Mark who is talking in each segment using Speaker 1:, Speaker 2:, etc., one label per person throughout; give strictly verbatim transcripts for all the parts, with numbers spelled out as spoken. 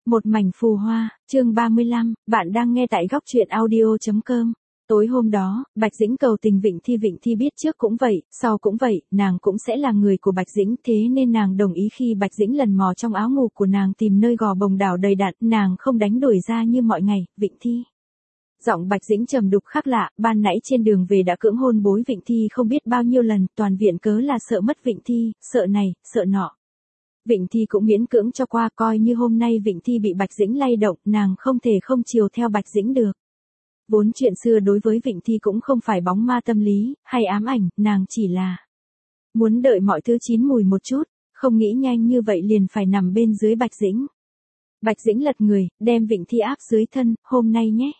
Speaker 1: Một mảnh phù hoa, chương ba mươi lăm, bạn đang nghe tại góc truyện audio.com. Tối hôm đó, Bạch Dĩnh cầu tình Vịnh Thi. Vịnh Thi biết trước cũng vậy, sau cũng vậy, nàng cũng sẽ là người của Bạch Dĩnh, thế nên nàng đồng ý khi Bạch Dĩnh lần mò trong áo ngủ của nàng tìm nơi gò bồng đảo đầy đặn, nàng không đánh đuổi ra như mọi ngày. Vịnh Thi. Giọng Bạch Dĩnh trầm đục khác lạ, ban nãy trên đường về đã cưỡng hôn bối Vịnh Thi không biết bao nhiêu lần, toàn viện cớ là sợ mất Vịnh Thi, sợ này, sợ nọ. Vịnh Thi cũng miễn cưỡng cho qua, coi như hôm nay Vịnh Thi bị Bạch Dĩnh lay động, nàng không thể không chiều theo Bạch Dĩnh được. Vốn chuyện xưa đối với Vịnh Thi cũng không phải bóng ma tâm lý, hay ám ảnh, nàng chỉ là muốn đợi mọi thứ chín mùi một chút, không nghĩ nhanh như vậy liền phải nằm bên dưới Bạch Dĩnh. Bạch Dĩnh lật người, đem Vịnh Thi áp dưới thân, hôm nay nhé.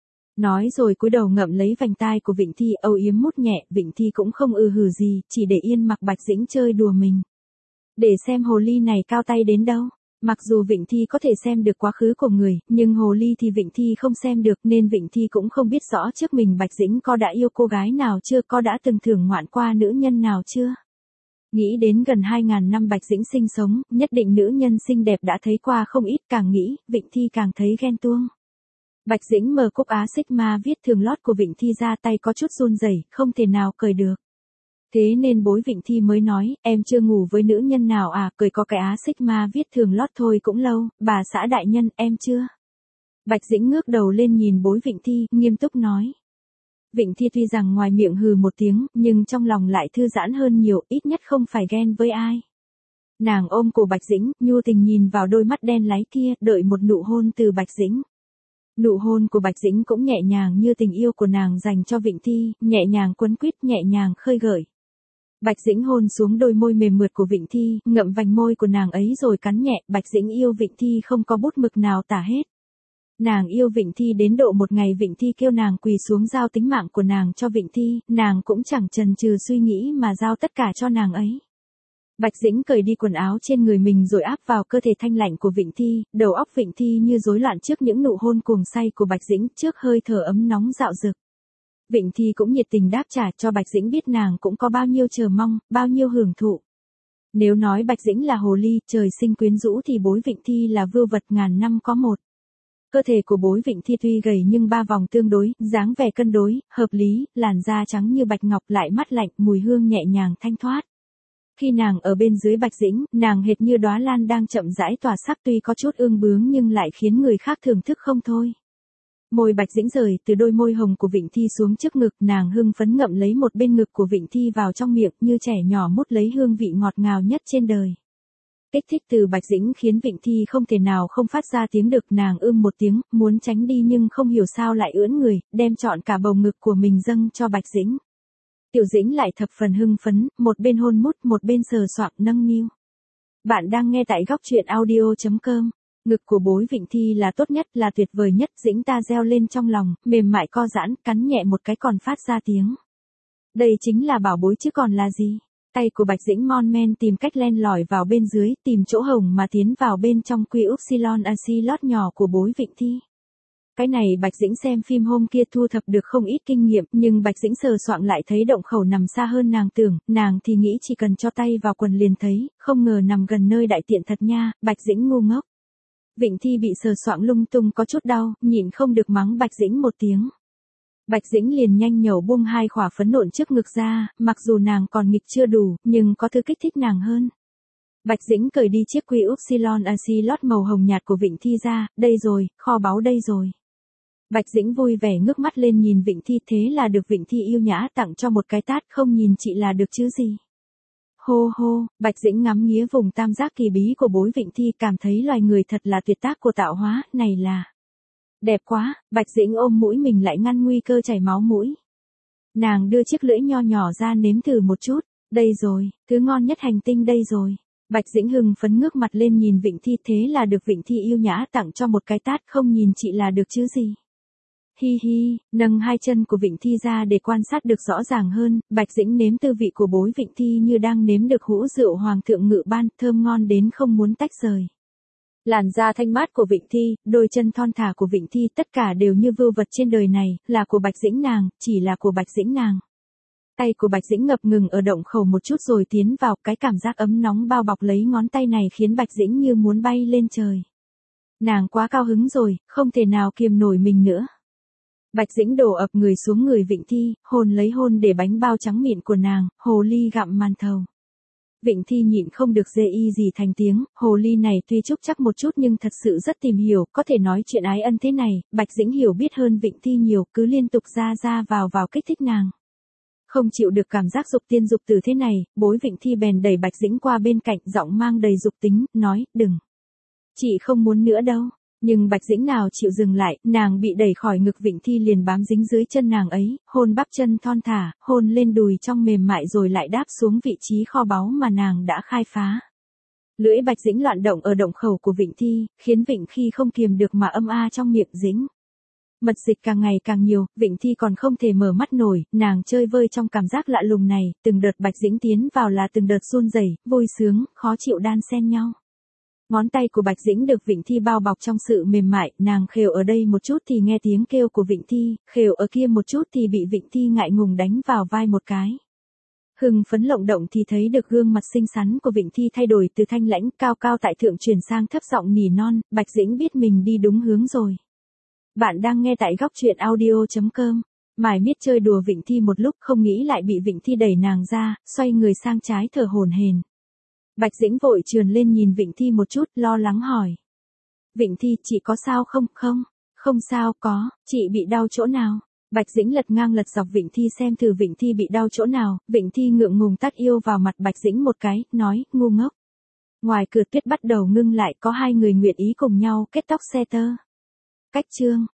Speaker 1: Nói rồi cúi đầu ngậm lấy vành tai của Vịnh Thi, âu yếm mút nhẹ. Vịnh Thi cũng không ư hử gì, chỉ để yên mặc Bạch Dĩnh chơi đùa mình. Để xem hồ ly này cao tay đến đâu. Mặc dù Vịnh Thi có thể xem được quá khứ của người, nhưng hồ ly thì Vịnh Thi không xem được, nên Vịnh Thi cũng không biết rõ trước mình Bạch Dĩnh có đã yêu cô gái nào chưa, có đã từng thưởng ngoạn qua nữ nhân nào chưa. Nghĩ đến gần hai ngàn năm Bạch Dĩnh sinh sống, nhất định nữ nhân xinh đẹp đã thấy qua không ít, càng nghĩ, Vịnh Thi càng thấy ghen tuông. Bạch Dĩnh mở cúc Á Sigma viết thường lót của Vịnh Thi ra, tay có chút run rẩy, không thể nào cởi được. Thế nên bối Vịnh Thi mới nói, em chưa ngủ với nữ nhân nào à, cởi có cái Á Sigma viết thường lót thôi cũng lâu, bà xã đại nhân, em chưa. Bạch Dĩnh ngước đầu lên nhìn bối Vịnh Thi, nghiêm túc nói. Vịnh Thi tuy rằng ngoài miệng hừ một tiếng, nhưng trong lòng lại thư giãn hơn nhiều, ít nhất không phải ghen với ai. Nàng ôm cổ Bạch Dĩnh, nhu tình nhìn vào đôi mắt đen láy kia, đợi một nụ hôn từ Bạch Dĩnh. Nụ hôn của Bạch Dĩnh cũng nhẹ nhàng như tình yêu của nàng dành cho Vịnh Thi, nhẹ nhàng quấn quýt, nhẹ nhàng khơi gợi. Bạch Dĩnh hôn xuống đôi môi mềm mượt của Vịnh Thi, ngậm vành môi của nàng ấy rồi cắn nhẹ. Bạch Dĩnh yêu Vịnh Thi không có bút mực nào tả hết. Nàng yêu Vịnh Thi đến độ một ngày Vịnh Thi kêu nàng quỳ xuống giao tính mạng của nàng cho Vịnh Thi, nàng cũng chẳng chần chừ suy nghĩ mà giao tất cả cho nàng ấy. Bạch Dĩnh cởi đi quần áo trên người mình rồi áp vào cơ thể thanh lạnh của Vịnh Thi, đầu óc Vịnh Thi như rối loạn trước những nụ hôn cuồng say của Bạch Dĩnh, trước hơi thở ấm nóng dạo dực. Vịnh Thi cũng nhiệt tình đáp trả cho Bạch Dĩnh biết nàng cũng có bao nhiêu chờ mong, bao nhiêu hưởng thụ. Nếu nói Bạch Dĩnh là hồ ly, trời sinh quyến rũ thì bối Vịnh Thi là vưu vật ngàn năm có một. Cơ thể của bối Vịnh Thi tuy gầy nhưng ba vòng tương đối, dáng vẻ cân đối, hợp lý, làn da trắng như bạch ngọc lại mắt lạnh, mùi hương nhẹ nhàng thanh thoát. Khi nàng ở bên dưới Bạch Dĩnh, nàng hệt như đóa lan đang chậm rãi tỏa sắc, tuy có chút ương bướng nhưng lại khiến người khác thưởng thức không thôi. Môi Bạch Dĩnh rời từ đôi môi hồng của Vịnh Thi xuống trước ngực, nàng hưng phấn ngậm lấy một bên ngực của Vịnh Thi vào trong miệng, như trẻ nhỏ mút lấy hương vị ngọt ngào nhất trên đời. Kích thích từ Bạch Dĩnh khiến Vịnh Thi không thể nào không phát ra tiếng được, nàng ưm một tiếng, muốn tránh đi nhưng không hiểu sao lại ưỡn người, đem trọn cả bầu ngực của mình dâng cho Bạch Dĩnh. Tiểu Dĩnh lại thập phần hưng phấn, một bên hôn mút một bên sờ soạng nâng niu. Bạn đang nghe tại góc truyện audio.com. Ngực của bối Vịnh Thi là tốt nhất, là tuyệt vời nhất, Dĩnh ta reo lên trong lòng, mềm mại co giãn, cắn nhẹ một cái còn phát ra tiếng. Đây chính là bảo bối chứ còn là gì. Tay của Bạch Dĩnh mon men tìm cách len lỏi vào bên dưới, tìm chỗ hồng mà tiến vào bên trong quy upsilon acilot nhỏ của bối Vịnh Thi. Cái này Bạch Dĩnh xem phim hôm kia thu thập được không ít kinh nghiệm, nhưng Bạch Dĩnh sờ soạng lại thấy động khẩu nằm xa hơn nàng tưởng, nàng thì nghĩ chỉ cần cho tay vào quần liền thấy, không ngờ nằm gần nơi đại tiện thật nha. Bạch Dĩnh ngu ngốc. Vịnh Thi bị sờ soạng lung tung có chút đau, nhịn không được mắng Bạch Dĩnh một tiếng. Bạch Dĩnh liền nhanh nhẩu buông hai khỏa phấn nộn trước ngực ra, mặc dù nàng còn nghịch chưa đủ, nhưng có thứ kích thích nàng hơn. Bạch Dĩnh cởi đi chiếc quy upsilon acilot màu hồng nhạt của Vịnh Thi ra, đây rồi, kho báu đây rồi. Bạch Dĩnh vui vẻ ngước mắt lên nhìn Vịnh Thi, thế là được Vịnh Thi yêu nhã tặng cho một cái tát, không nhìn chị là được chứ gì. Hô hô, Bạch Dĩnh ngắm nghía vùng tam giác kỳ bí của bối Vịnh Thi, cảm thấy loài người thật là tuyệt tác của tạo hóa, này là đẹp quá. Bạch Dĩnh ôm mũi mình lại ngăn nguy cơ chảy máu mũi. Nàng đưa chiếc lưỡi nho nhỏ ra nếm thử một chút, đây rồi, thứ ngon nhất hành tinh đây rồi. Bạch Dĩnh hưng phấn ngước mặt lên nhìn Vịnh Thi, thế là được Vịnh Thi yêu nhã tặng cho một cái tát, không nhìn chị là được chứ gì. Hi hi, nâng hai chân của Vịnh Thi ra để quan sát được rõ ràng hơn, Bạch Dĩnh nếm tư vị của bối Vịnh Thi như đang nếm được hũ rượu hoàng thượng ngự ban, thơm ngon đến không muốn tách rời. Làn da thanh mát của Vịnh Thi, đôi chân thon thả của Vịnh Thi, tất cả đều như vưu vật trên đời này, là của Bạch Dĩnh nàng, chỉ là của Bạch Dĩnh nàng. Tay của Bạch Dĩnh ngập ngừng ở động khẩu một chút rồi tiến vào, cái cảm giác ấm nóng bao bọc lấy ngón tay này khiến Bạch Dĩnh như muốn bay lên trời. Nàng quá cao hứng rồi, không thể nào kiềm nổi mình nữa. Bạch Dĩnh đổ ập người xuống người Vịnh Thi, hôn lấy hôn để bánh bao trắng mịn của nàng, hồ ly gặm màn thầu. Vịnh Thi nhịn không được dê y gì thành tiếng, hồ ly này tuy trúc chắc một chút nhưng thật sự rất tìm hiểu, có thể nói chuyện ái ân thế này, Bạch Dĩnh hiểu biết hơn Vịnh Thi nhiều, cứ liên tục ra ra vào vào kích thích nàng. Không chịu được cảm giác dục tiên dục tử thế này, bối Vịnh Thi bèn đẩy Bạch Dĩnh qua bên cạnh, giọng mang đầy dục tính, nói, đừng. Chị không muốn nữa đâu. Nhưng Bạch Dĩnh nào chịu dừng lại, nàng bị đẩy khỏi ngực Vịnh Thi liền bám dính dưới chân nàng ấy, hôn bắp chân thon thả, hôn lên đùi trong mềm mại rồi lại đáp xuống vị trí kho báu mà nàng đã khai phá. Lưỡi Bạch Dĩnh loạn động ở động khẩu của Vịnh Thi, khiến Vịnh Thi không kiềm được mà âm a trong miệng Dĩnh. Mật dịch càng ngày càng nhiều, Vịnh Thi còn không thể mở mắt nổi, nàng chơi vơi trong cảm giác lạ lùng này, từng đợt Bạch Dĩnh tiến vào là từng đợt run rẩy, vui sướng, khó chịu đan xen nhau. Ngón tay của Bạch Dĩnh được Vịnh Thi bao bọc trong sự mềm mại, nàng khều ở đây một chút thì nghe tiếng kêu của Vịnh Thi, khều ở kia một chút thì bị Vịnh Thi ngại ngùng đánh vào vai một cái. Hưng phấn lộng động thì thấy được gương mặt xinh xắn của Vịnh Thi thay đổi từ thanh lãnh cao cao tại thượng chuyển sang thấp giọng nỉ non, Bạch Dĩnh biết mình đi đúng hướng rồi. Bạn đang nghe tại góc truyện audio chấm com. Mải miết chơi đùa Vịnh Thi một lúc không nghĩ lại bị Vịnh Thi đẩy nàng ra, xoay người sang trái thở hổn hển. Bạch Dĩnh vội trườn lên nhìn Vịnh Thi một chút, lo lắng hỏi. Vịnh Thi, chị có sao không? Không, không sao, có, chị bị đau chỗ nào? Bạch Dĩnh lật ngang lật dọc Vịnh Thi xem thử Vịnh Thi bị đau chỗ nào, Vịnh Thi ngượng ngùng tát yêu vào mặt Bạch Dĩnh một cái, nói, ngu ngốc. Ngoài cửa tuyết bắt đầu ngưng lại có hai người nguyện ý cùng nhau kết tóc xe tơ. Cách chương.